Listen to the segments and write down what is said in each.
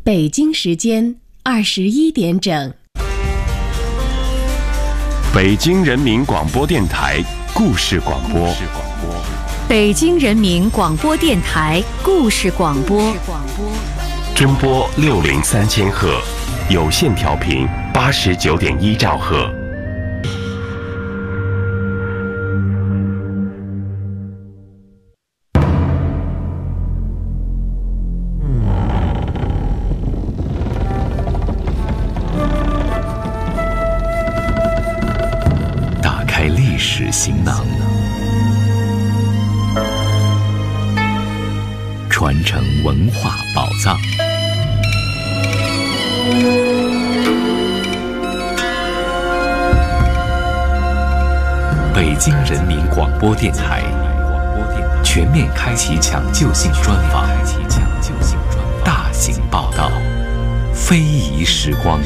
北京时间21点整。 北京人民广播电台故事广播。 北京人民广播电台故事广播。 中波603千赫，有线调频89.1兆赫。 打开历史行囊，传承文化宝藏。北京人民广播电台全面开启抢救性专访，大型报道，非遗时光。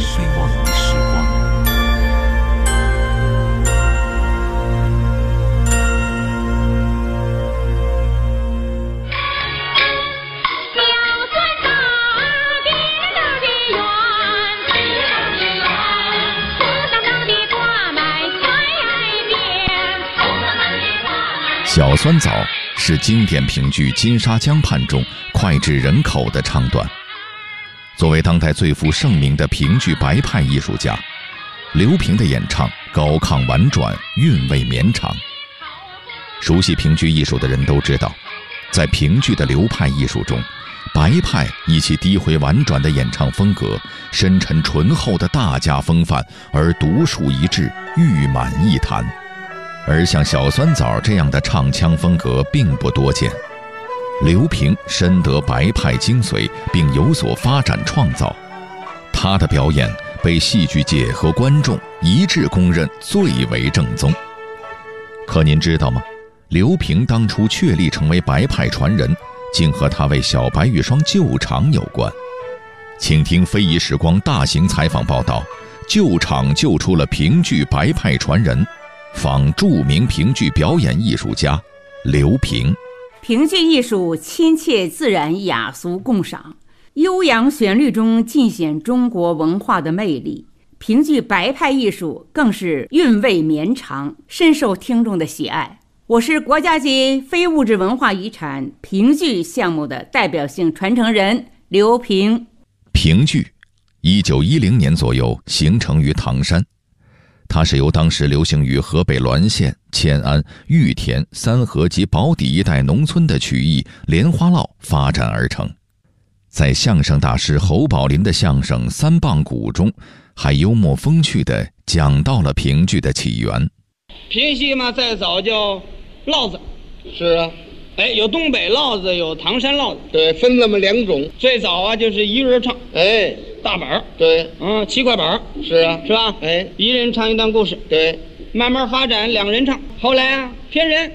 小酸枣是经典评剧《金沙江畔》中脍炙人口的唱段。作为当代最负盛名的评剧白派艺术家，刘平的演唱高亢婉转，韵味绵长。熟悉评剧艺术的人都知道，在评剧的流派艺术中，白派以其低回婉转的演唱风格、深沉醇厚的大家风范而独树一帜，誉满艺坛。而像小酸枣这样的唱腔风格并不多见。刘平深得白派精髓，并有所发展创造，他的表演被戏剧界和观众一致公认最为正宗。可您知道吗？刘平当初确立成为白派传人，竟和他为小白玉霜救场有关。请听非遗时光大型采访报道，救场救出了评剧白派传人，访著名评剧表演艺术家刘平。 评剧艺术亲切自然，雅俗共赏，悠扬旋律中尽显中国文化的魅力。评剧白派艺术更是韵味绵长，深受听众的喜爱。我是国家级非物质文化遗产评剧项目的代表性传承人刘平。 评剧1910年左右形成于唐山，它是由当时流行于河北滦县、迁安、玉田、三河及宝坻一带农村的曲艺莲花落发展而成。在相声大师侯宝林的相声《三棒鼓》中，还幽默风趣地讲到了评剧的起源。 评戏嘛，再早叫烙子， 是啊， 有东北烙子，有唐山烙子， 对，分这么两种。 最早啊，就是一人唱，大板儿， 对 ，7块板儿， 是啊， 是吧？一人唱一段故事， 对， 慢慢发展2人唱，后来啊偏人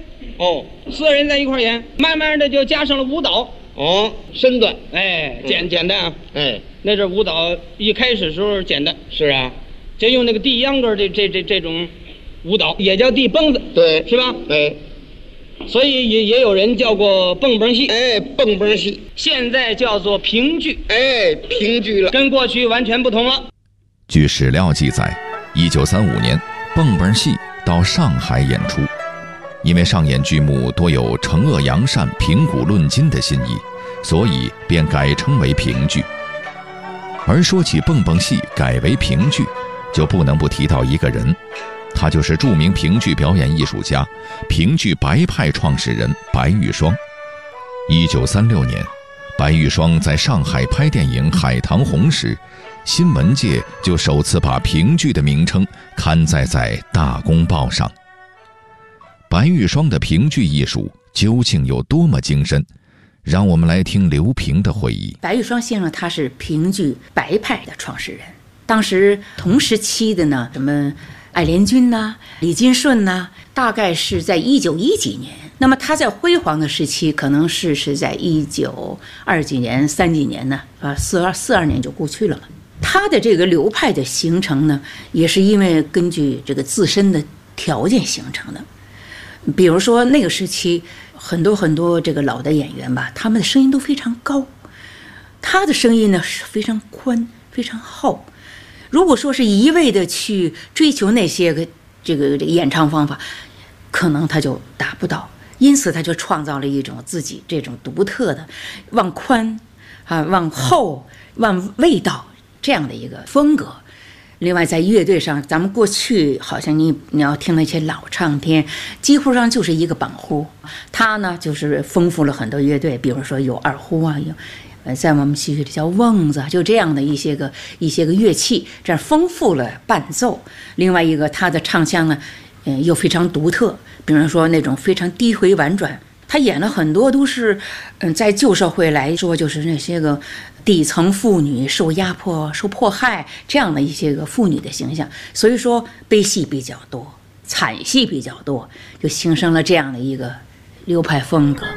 ，4人在一块演，慢慢的就加上了舞蹈， 身段， 简单啊，那阵舞蹈一开始时候简单， 是啊， 就用那个地秧歌这种舞蹈，也叫地蹦子， 对， 是吧？ 对。 所以也有人叫过蹦蹦戏， 蹦蹦戏， 现在叫做评剧， 评剧了， 跟过去完全不同了。 据史料记载，1935年，蹦蹦戏到上海演出，因为上演剧目多有惩恶扬善、评古论今的新意，所以便改称为评剧。而说起蹦蹦戏改为评剧，就不能不提到一个人，他就是著名评剧表演艺术家、评剧白派创始人白玉霜。1936年，白玉霜在上海拍电影《海棠红》时，新闻界就首次把评剧的名称刊载在《大公报》上。白玉霜的评剧艺术究竟有多么精深？让我们来听刘平的回忆。 白玉霜先生他是评剧白派的创始人，当时同时期的呢，什么艾连军呐、李金顺呐，大概是在1910几年。那么他在辉煌的时期，可能是在1920几年、30几年呢，42年就过去了嘛。他的这个流派的形成呢，也是因为根据这个自身的条件形成的。比如说那个时期，很多这个老的演员吧，他们的声音都非常高， 他的声音呢是非常宽、非常厚。如果说是一味的去追求那些个这个演唱方法，可能他就达不到。因此，他就创造了一种自己这种独特的往宽啊、往厚、往味道这样的一个风格。另外，在乐队上，咱们过去好像你要听那些老唱片，几乎上就是一个绑呼。他呢，就是丰富了很多乐队，比如说有二胡啊，有在我们戏曲里叫瓮子，就这样的一些个乐器，这样丰富了伴奏。另外一个，他的唱腔呢，又非常独特，比如说那种非常低回婉转。他演了很多都是，在旧社会来说，就是那些个底层妇女受压迫、受迫害这样的一些个妇女的形象，所以说悲戏比较多，惨戏比较多，就形成了这样的一个流派风格。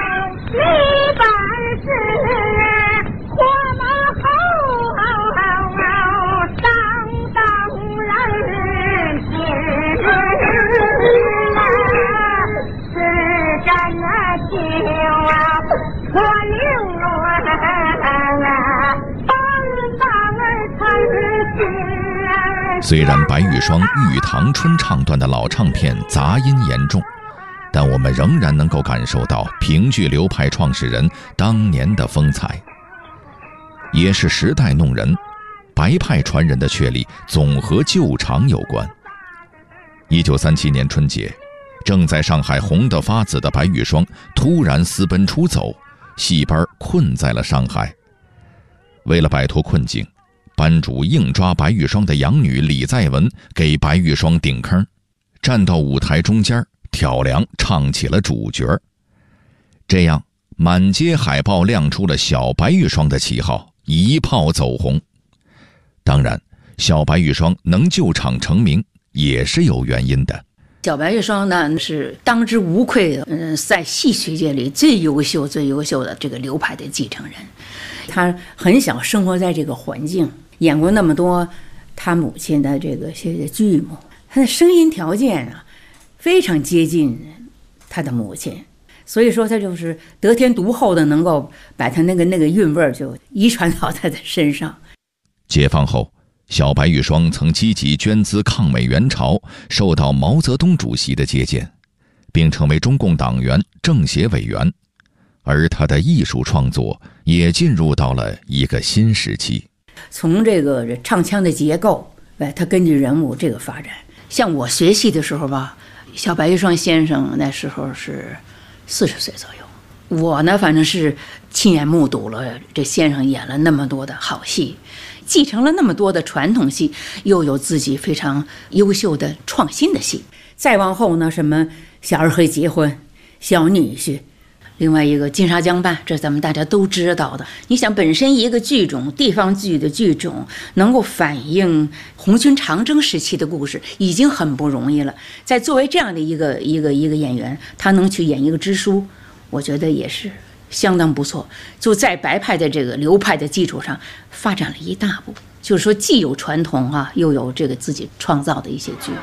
虽然白玉霜玉堂春唱段的老唱片杂音严重，但我们仍然能够感受到评剧流派创始人当年的风采。也是时代弄人，白派传人的确立总和旧常有关。1937年春节，正在上海红得发紫的白玉霜突然私奔出走，戏班困在了上海。为了摆脱困境，班主硬抓白玉霜的养女李在文给白玉霜顶坑，站到舞台中间挑梁唱起了主角。这样满街海报亮出了小白玉霜的旗号，一炮走红。当然，小白玉霜能救场成名也是有原因的。 小白玉霜呢是当之无愧的，在戏曲界里最优秀的这个流派的继承人。他很小生活在这个环境，演过那么多他母亲的这个些剧目，他的声音条件啊非常接近他的母亲，所以说他就是得天独厚的，能够把他那个韵味就遗传到他的身上。 解放后，小白玉霜曾积极捐资抗美援朝，受到毛泽东主席的接见，并成为中共党员、政协委员。而他的艺术创作也进入到了一个新时期。 从这个唱腔的结构，他根据人物这个发展。像我学戏的时候吧，小白玉霜先生那时候是40岁左右。我呢，反正是亲眼目睹了这先生演了那么多的好戏，继承了那么多的传统戏，又有自己非常优秀的创新的戏。再往后呢，什么小二黑结婚、小女婿，另外一个金沙江畔，这咱们大家都知道的。你想，本身一个剧种，地方剧的剧种，能够反映红军长征时期的故事，已经很不容易了。在作为这样的一个演员，他能去演一个支书，我觉得也是相当不错。就在白派的这个流派的基础上，发展了一大步。就是说，既有传统啊，又有这个自己创造的一些剧目。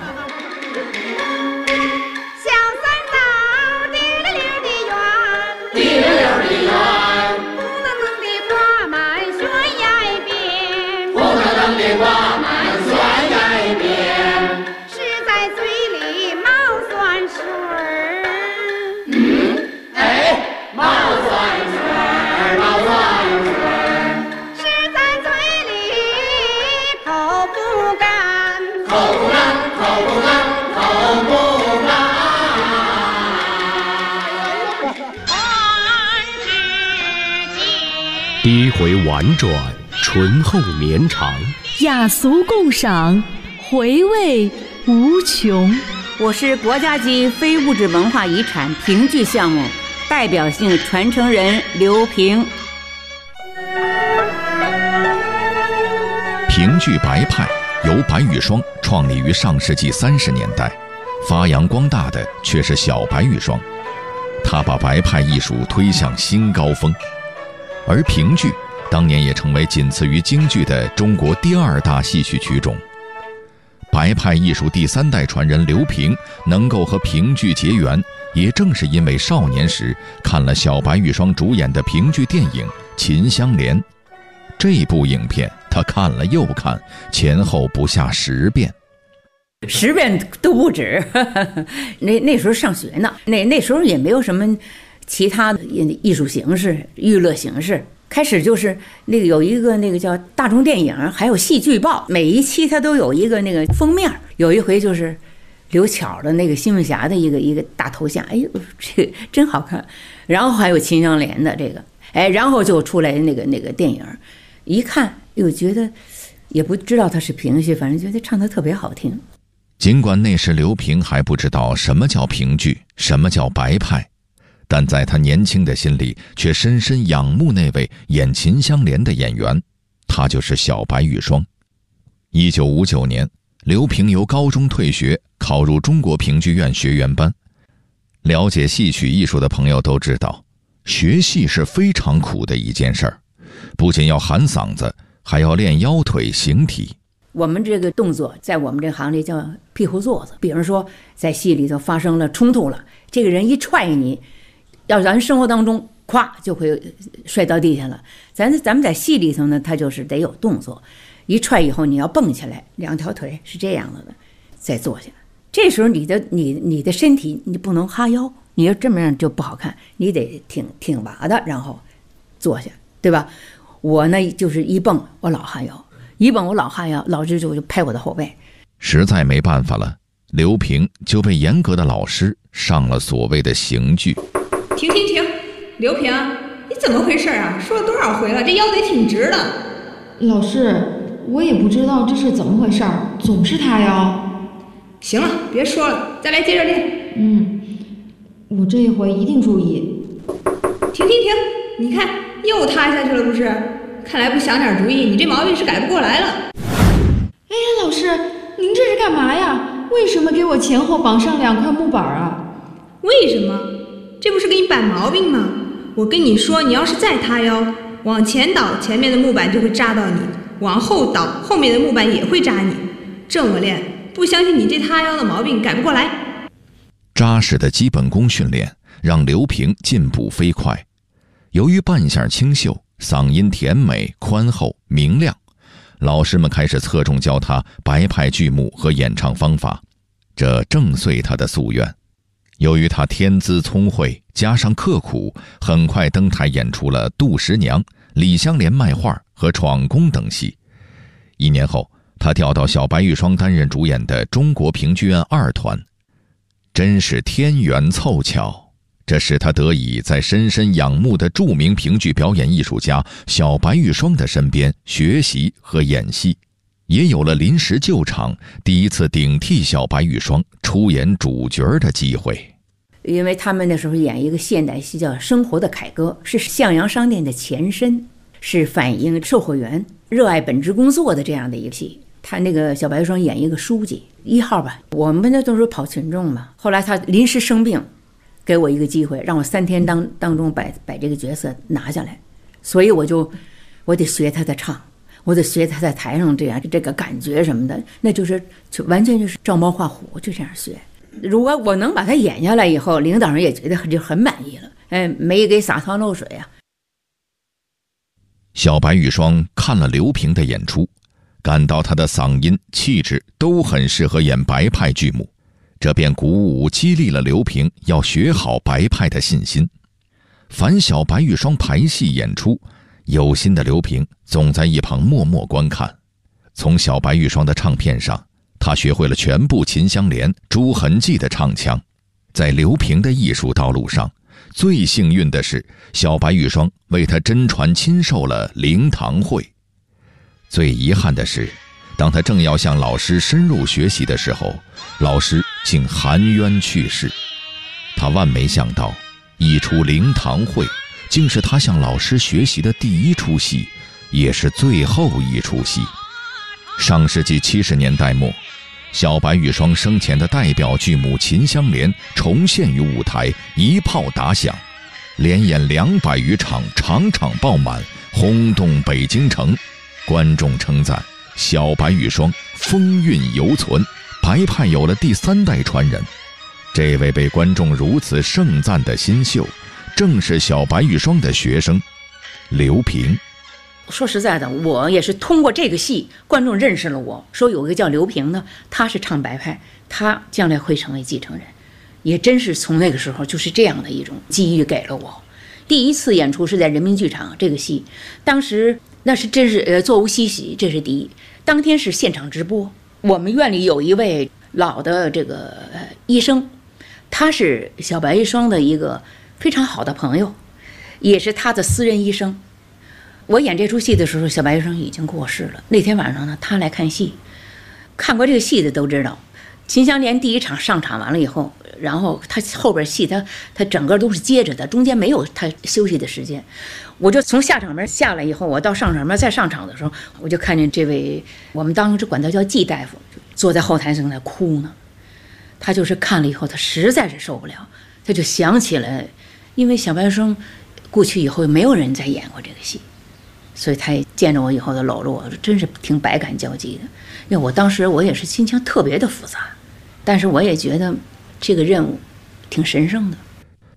低回婉转，醇厚绵长， 雅俗共赏，回味无穷。 我是国家级非物质文化遗产评剧项目代表性传承人刘平。 评剧白派由白玉霜创立于上世纪30年代，发扬光大的却是小白玉霜，他把白派艺术推向新高峰。而评剧当年也成为仅次于京剧的中国第2大戏曲曲种。白派艺术第3代传人刘平能够和评剧结缘，也正是因为少年时看了小白玉霜主演的评剧电影《秦香莲》， 这部影片他看了又看，前后不下10遍 ，10遍都不止。那时候上学呢，那时候也没有什么其他的艺术形式、娱乐形式。开始就是那个有一个那个叫大众电影，还有戏剧报，每一期它都有一个那个封面。有一回就是刘巧的那个新闻侠的一个大头像，哎呦，这个真好看。然后还有秦香莲的这个，然后就出来那个电影，一看又觉得也不知道他是评剧，反正觉得唱得特别好听。 尽管那时刘平还不知道什么叫评剧，什么叫白派，但在他年轻的心里却深深仰慕那位演秦香莲的演员，他就是小白玉霜。1959年，刘平由高中退学，考入中国评剧院学员班。了解戏曲艺术的朋友都知道，学戏是非常苦的一件事儿，不仅要喊嗓子，还要练腰腿形体。 我们这个动作在我们这行里叫屁股坐子，比如说在戏里头发生了冲突了，这个人一踹你，要咱生活当中咵就会摔到地下了。咱们在戏里头呢，它就是得有动作，一踹以后你要蹦起来，2条腿是这样的，再坐下。这时候你的身体你不能哈腰，你要这么样就不好看，你得挺拔的，然后坐下，对吧？我呢就是一蹦我老哈腰，一蹦我老哈腰，老师就拍我的后背。 实在没办法了，刘平就被严格的老师上了所谓的刑具。 停！刘平，你怎么回事啊？说了多少回了，这腰得挺直的。 老师，我也不知道这是怎么回事，总是塌腰。 行了，别说了，再来接着练。 我这一回一定注意。 停！你看又塌下去了，不是？看来不想点主意，你这毛病是改不过来了。 哎呀，老师，您这是干嘛呀？为什么给我前后绑上2块木板啊？ 为什么？这不是给你摆毛病吗？我跟你说，你要是再塌腰，往前倒，前面的木板就会扎到你；往后倒，后面的木板也会扎你。这么练，不相信你这塌腰的毛病改不过来。 扎实的基本功训练让刘平进步飞快。由于扮相清秀，嗓音甜美宽厚明亮，老师们开始侧重教他白派剧目和演唱方法，这正遂他的夙愿。由于他天资聪慧，加上刻苦，很快登台演出了《杜十娘》、李香莲卖画和闯宫等戏。1年后，他调到小白玉霜担任主演的中国评剧院2团。真是天缘凑巧，这使他得以在深深仰慕的著名评剧表演艺术家小白玉霜的身边学习和演戏，也有了临时救场，第一次顶替小白玉霜出演主角的机会。 因为他们那时候演一个现代戏叫《生活的凯歌》，是向阳商店的前身，是反映售货员热爱本职工作的这样的一个戏。他那个小白玉霜演一个书记1号吧，我们那都是跑群众嘛。后来他临时生病，给我一个机会，让我3天当中把这个角色拿下来，所以我得学他的唱，我得学他在台上这个感觉什么的，那就完全就是照猫画虎，就这样学。如果我能把它演下来以后，领导人也觉得就很满意了，没给洒汤漏水啊。 小白玉霜看了刘平的演出，感到他的嗓音气质都很适合演白派剧目，这便鼓舞激励了刘平要学好白派的信心。凡小白玉霜排戏演出，有心的刘平总在一旁默默观看。从小白玉霜的唱片上，他学会了全部秦香莲、朱痕记的唱腔。在刘平的艺术道路上，最幸运的是小白玉霜为他真传亲授了灵堂会。最遗憾的是，当他正要向老师深入学习的时候，老师竟含冤去世。他万没想到，一出灵堂会竟是他向老师学习的第1出戏，也是最后一出戏。上世纪70年代末，小白玉霜生前的代表剧目《秦香莲》重现于舞台，一炮打响，连演200余场，场场爆满，轰动北京城。观众称赞小白玉霜风韵犹存，白派有了第3代传人。这位被观众如此盛赞的新秀，正是小白玉霜的学生刘平。 说实在的，我也是通过这个戏，观众认识了我，说有一个叫刘平的，他是唱白派，他将来会成为继承人，也真是从那个时候就是这样的一种机遇给了我。第一次演出是在人民剧场这个戏，当时那是真是座无虚席，这是第一。当天是现场直播，我们院里有一位老的这个医生，他是小白玉霜的一个非常好的朋友，也是他的私人医生。我演这出戏的时候，小白玉霜已经过世了。那天晚上呢，他来看戏，看过这个戏的都知道，秦香莲第一场上场完了以后，然后他后边戏他整个都是接着的，中间没有他休息的时间。我就从下场门下来以后，我到上场门再上场的时候，我就看见这位我们当时管他叫季大夫，坐在后台正在哭呢。他就是看了以后，他实在是受不了，他就想起来，因为小白霜过去以后没有人再演过这个戏，所以他也见着我以后的搂着我，真是挺百感交集的。因为我当时我也是心情特别的复杂，但是我也觉得这个任务挺神圣的。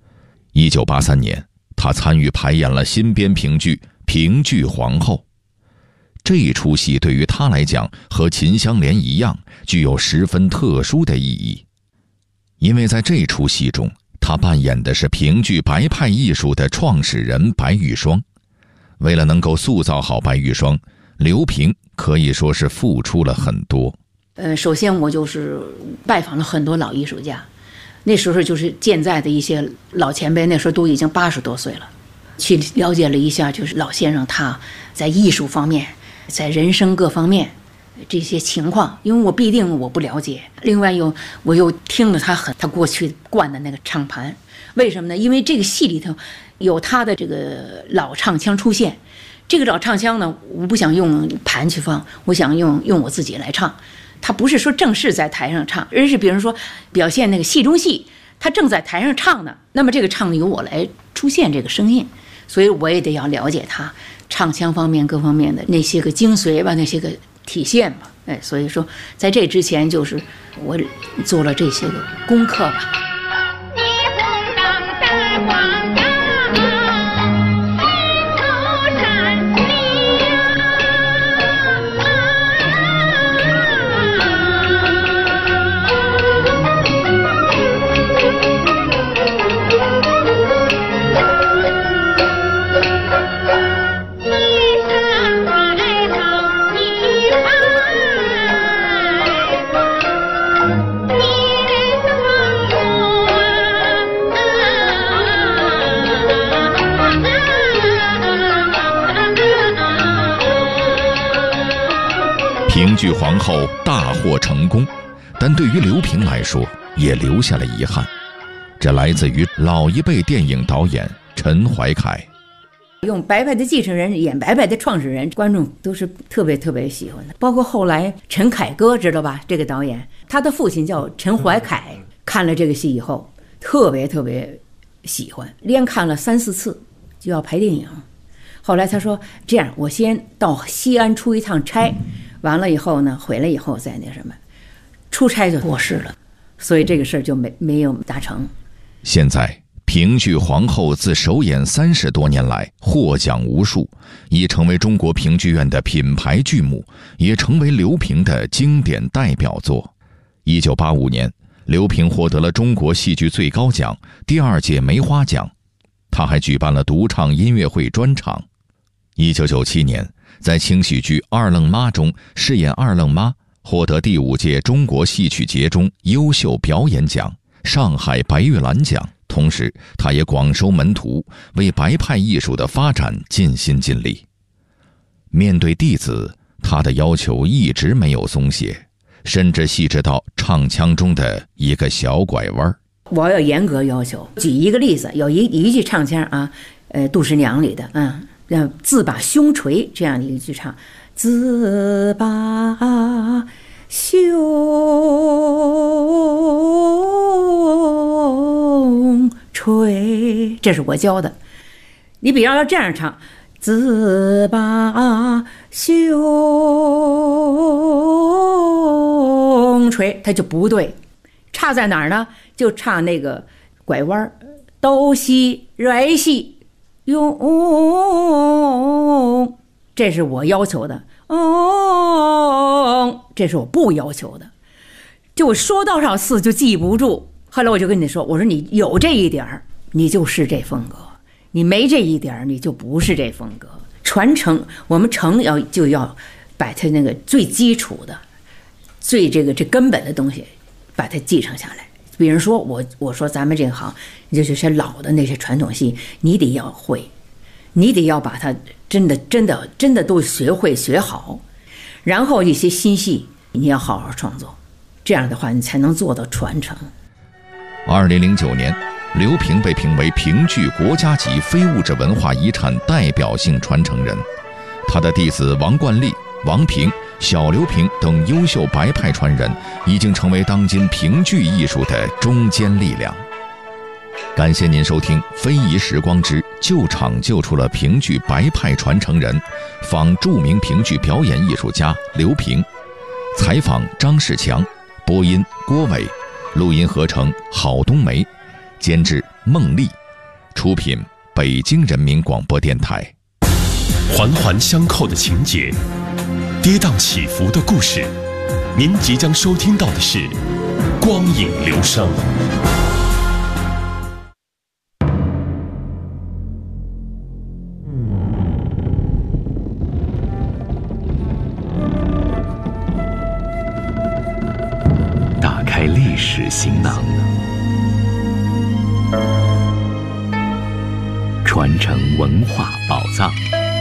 1983年，他参与排演了新编评剧《评剧皇后》。这一出戏对于他来讲，和秦香莲一样，具有十分特殊的意义。因为在这出戏中，他扮演的是评剧白派艺术的创始人白玉霜。为了能够塑造好白玉霜，刘平可以说是付出了很多。 首先我就是拜访了很多老艺术家，那时候就是健在的一些老前辈，那时候都已经80多岁了，去了解了一下，就是老先生他在艺术方面，在人生各方面这些情况，因为我必定我不了解。另外我又听了他过去灌的那个唱盘，为什么呢？因为这个戏里头有他的这个老唱腔出现，这个老唱腔呢，我不想用盘去放，我想用我自己来唱。他不是说正式在台上唱，而是比如说表现那个戏中戏，他正在台上唱呢，那么这个唱由我来出现这个声音，所以我也得要了解他唱腔方面各方面的那些个精髓吧，那些个体现吧。所以说在这之前就是我做了这些个功课吧。 评剧皇后大获成功，但对于刘平来说也留下了遗憾，这来自于老一辈电影导演陈怀凯。 用白派的继承人演白派的创始人，观众都是特别特别喜欢的。包括后来陈凯歌知道吧，这个导演他的父亲叫陈怀凯，看了这个戏以后特别特别喜欢，连看了3、4次就要拍电影。后来他说这样，我先到西安出一趟差，完了以后呢，回来以后再那什么，出差就过世了，所以这个事儿就没有达成。 现在评剧皇后自首演30多年来获奖无数，已成为中国评剧院的品牌剧目，也成为刘平的经典代表作。1985年，刘平获得了中国戏剧最高奖第2届梅花奖，他还举办了独唱音乐会专场。1997年，在轻喜剧《二愣妈》中饰演二愣妈，获得第5届中国戏曲节中优秀表演奖、上海白玉兰奖。同时，他也广收门徒，为白派艺术的发展尽心尽力。面对弟子，他的要求一直没有松懈，甚至细致到唱腔中的一个小拐弯。 我要严格要求。举一个例子，有一句唱腔啊，杜十娘里的自把胸垂这样的一句唱，自把胸垂，这是我教的。你比方要这样唱，自把胸垂，它就不对。差在哪儿呢？就差那个拐弯，哆西来西用， 这是我要求的，这是我不要求的。就我说多少次就记不住。后来我就跟你说，我说你有这一点你就是这风格，你没这一点你就不是这风格。传承，我们就要把它那个最基础的、最这根本的东西，把它继承下来。比如说我说咱们这行，就是老的那些传统戏，你得要会，你得要把它真的都学会学好，然后一些新戏你要好好创作，这样的话你才能做到传承。 2009年，刘平被评为评剧国家级非物质文化遗产代表性传承人，他的弟子王冠丽、王平、小刘平等优秀白派传人已经成为当今评剧艺术的中坚力量。感谢您收听《非遗时光之旧场救出了评剧白派传承人》，访著名评剧表演艺术家刘平，采访张世强，播音郭伟，录音合成郝冬梅，监制孟丽，出品北京人民广播电台。 环环相扣的情节，跌宕起伏的故事，您即将收听到的是光影流声。 打开历史行囊，传承文化宝藏。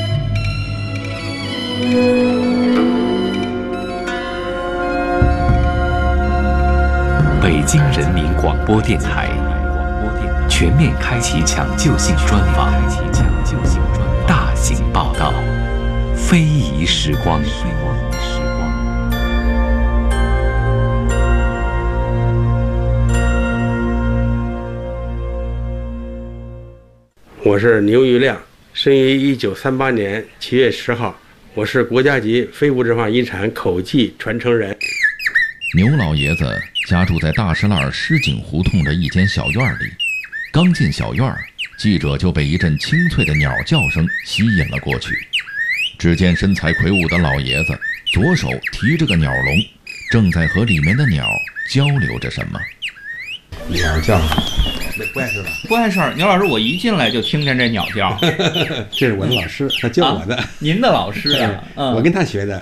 北京人民广播电台全面开启抢救性专访，大型报道，非遗时光。 我是牛玉亮，生于1938年7月10号，我是国家级非物质文化遗产口技传承人。 牛老爷子家住在大石栏狮井胡同的一间小院里，刚进小院，记者就被一阵清脆的鸟叫声吸引了过去。只见身材魁梧的老爷子左手提着个鸟笼，正在和里面的鸟交流着什么。 鸟叫，不碍事吧？ 不碍事儿。牛老师，我一进来就听见这鸟叫。 这是我的老师，他教我的。 您的老师呀？ 我跟他学的。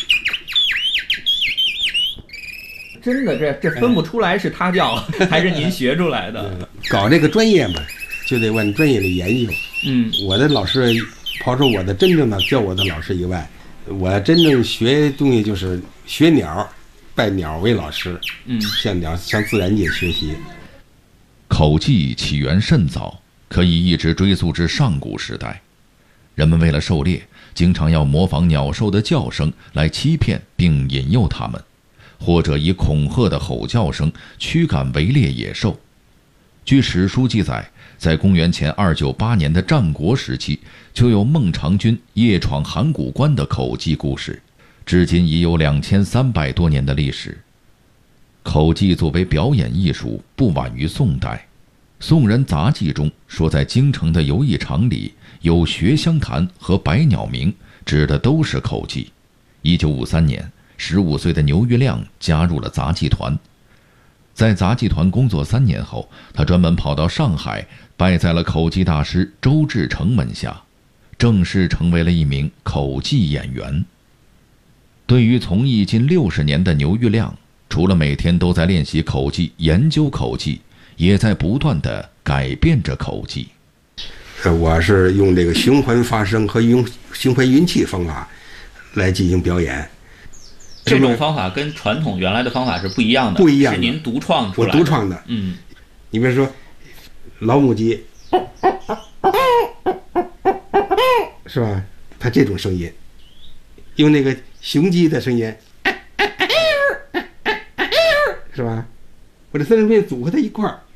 真的，这分不出来是他叫还是您学出来的。 搞这个专业嘛，就得往专业里研究。我的老师，刨除我的真正的教我的老师以外，我真正学东西就是学鸟，拜鸟为老师。向自然界学习。 口技起源甚早，可以一直追溯至上古时代。人们为了狩猎，经常要模仿鸟兽的叫声来欺骗并引诱它们，或者以恐吓的吼叫声驱赶围猎野兽。据史书记载，在公元前298年的战国时期，就有孟尝君夜闯函谷关的口技故事，至今已有2300多年的历史。口技作为表演艺术，不晚于宋代。宋人杂记中说，在京城的游艺场里有学香坛和百鸟鸣，指的都是口技。1953年，15岁的牛玉亮加入了杂技团。在杂技团工作3年后，他专门跑到上海，拜在了口技大师周志成门下，正式成为了一名口技演员。对于从艺近60年的牛玉亮，除了每天都在练习口技、研究口技，也在不断地改变着口技。 我是用这个循环发声和用循环运气方法来进行表演。 这种方法跟传统原来的方法是不一样的， 不一样的， 是您独创出来的。 我独创的。你比如说老母鸡，是吧？它这种声音，用那个雄鸡的声音。是吧？我这3种声音组合在一块儿，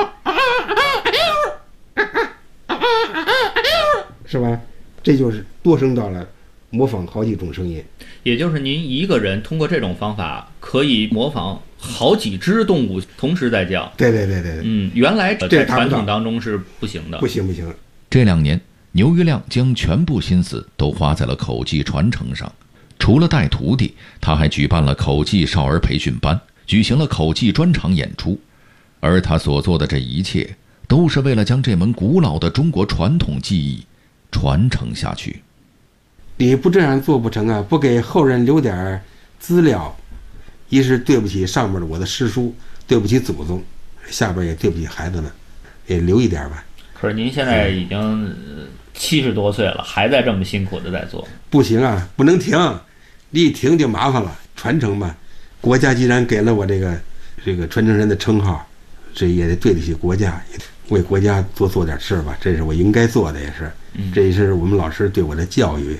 是吧？这就是多声道了，模仿好几种声音。 也就是您一个人通过这种方法，可以模仿好几只动物同时在叫。 对。 原来在传统当中是不行的。 不行。 这2年， 牛玉亮将全部心思都花在了口技传承上。除了带徒弟，他还举办了口技少儿培训班，举行了口技专场演出。而他所做的这一切，都是为了将这门古老的中国传统技艺传承下去。 你不这样做不成啊，不给后人留点资料，一是对不起上面的我的师叔，对不起祖宗，下边也对不起孩子们，也留一点吧。 可是您现在已经70多岁了，还在这么辛苦的在做。 不行啊，不能停，你一停就麻烦了。传承吧，国家既然给了我这个传承人的称号，这也得对得起国家，为国家做点事吧，这是我应该做的，也是，这也是我们老师对我的教育。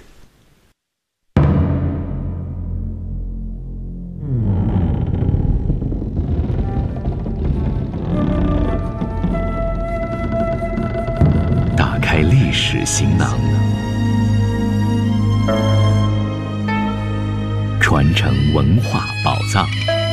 打开历史行囊，传承文化宝藏。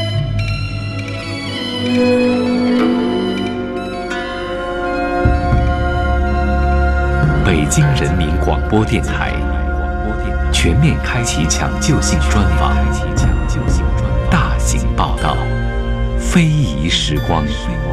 北京人民广播电台全面开启抢救性专访，大型报道，非遗时光。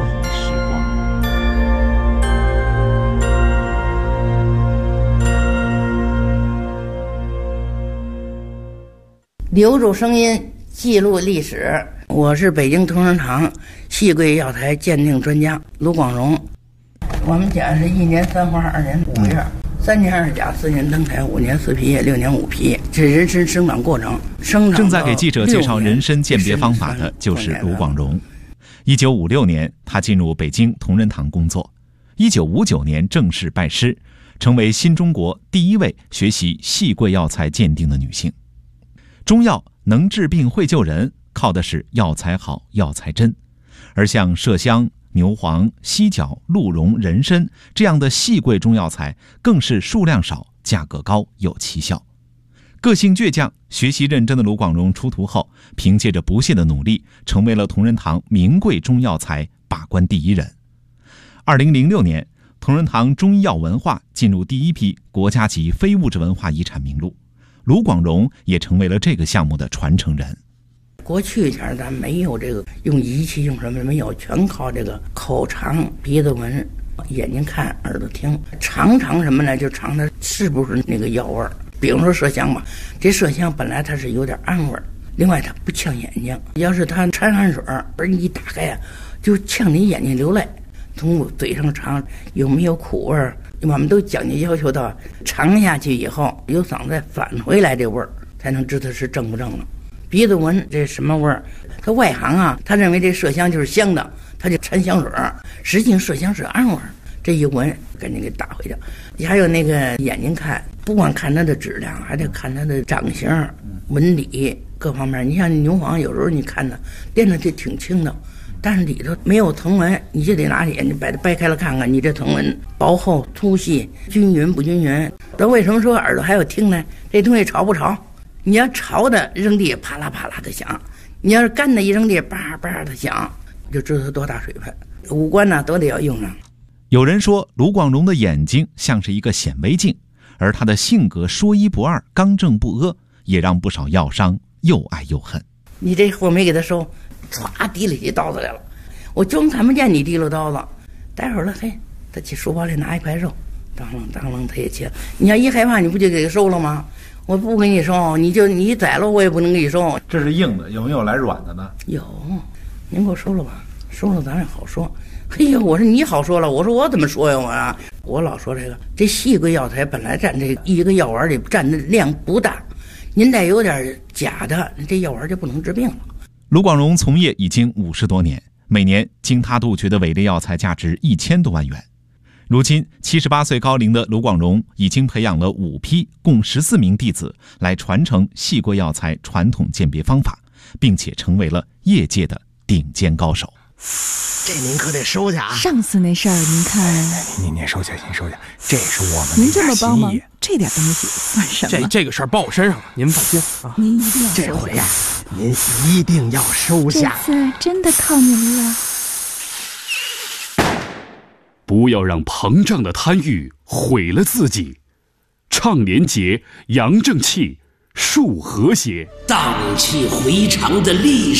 留住声音，记录历史。我是北京同仁堂戏柜药材鉴定专家卢广荣。我们家是1年3花2年5月，3年2甲4年登台5年4皮叶6年5皮，这人参生长过程。 正在给记者介绍人参鉴别方法的就是卢广荣。1956年，他进入北京同仁堂工作。1959年正式拜师，成为新中国第一位学习戏柜药材鉴定的女性。中药能治病会救人，靠的是药材好、药材真。而像麝香、牛黄、犀角、鹿茸、人参这样的细贵中药材，更是数量少、价格高、有奇效。个性倔强、学习认真的卢广荣出徒后，凭借着不懈的努力，成为了同仁堂名贵中药材把关第一人。2006年，同仁堂中医药文化进入第一批国家级非物质文化遗产名录。卢广荣也成为了这个项目的传承人。 过去前咱没有这个用仪器用什么没有，全靠这个口尝、鼻子闻、眼睛看、耳朵听。尝什么呢？就尝它是不是那个药味儿。比如说麝香吧，这麝香本来它是有点暗味儿，另外它不呛眼睛。要是它掺汗水，而你一打开呀，就呛你眼睛流泪。从嘴上尝有没有苦味儿？我们都讲究要求到尝下去以后，由嗓子再返回来这味儿，才能知道是正不正了。鼻子闻这什么味儿？他外行啊，他认为这麝香就是香的，他就掺香水，实际上麝香是暗味儿。这一闻，赶紧给打回去。你还有那个眼睛看，不光看它的质量，还得看它的长相、纹理各方面。你像牛黄，有时候你看它练的就挺轻的。但是里头没有藤纹，你就得拿眼睛把它掰开了看看，你这藤纹薄厚、粗细、均匀不均匀。那为什么说耳朵还有听呢？这东西潮不潮？你要潮的扔地啪啦啪啦的响，你要是干的一扔地叭叭的响，你就知道它多大水分。五官呢都得要用上。 有人说卢广荣的眼睛像是一个显微镜，而他的性格说一不二、刚正不阿，也让不少药商又爱又恨。 你这货没给他收，唰提了起刀子来了，我装看不见你提了刀子，待会儿了，嘿，他去书包里拿一块肉，当啷他也切。你要一害怕，你不就给他收了吗？我不给你收，你宰了我也不能给你收。 这是硬的，有没有来软的呢？ 有，您给我收了吧，收了咱也好说。嘿呀，我说你好说了，我说我怎么说呀我老说这细贵药材本来占这一个药丸里占的量不大，您再有点假的，这药丸就不能治病了。 卢广荣从业已经50多年，每年经他杜绝的伪劣药材价值1000多万元。如今78岁高龄的卢广荣已经培养了5批共14名弟子来传承细贵药材传统鉴别方法，并且成为了业界的顶尖高手。 这您可得收下啊！ 上次那事儿您看， 您收下，您收下，这是我们您这么帮忙，这点东西算什么？ 这个事儿报我身上了，您放心啊！ 您一定要收下， 这回呀，您一定要收下。 这次真的靠您了。 不要让膨胀的贪欲毁了自己， 唱廉洁，扬正气，树和谐， 荡气回肠的历史。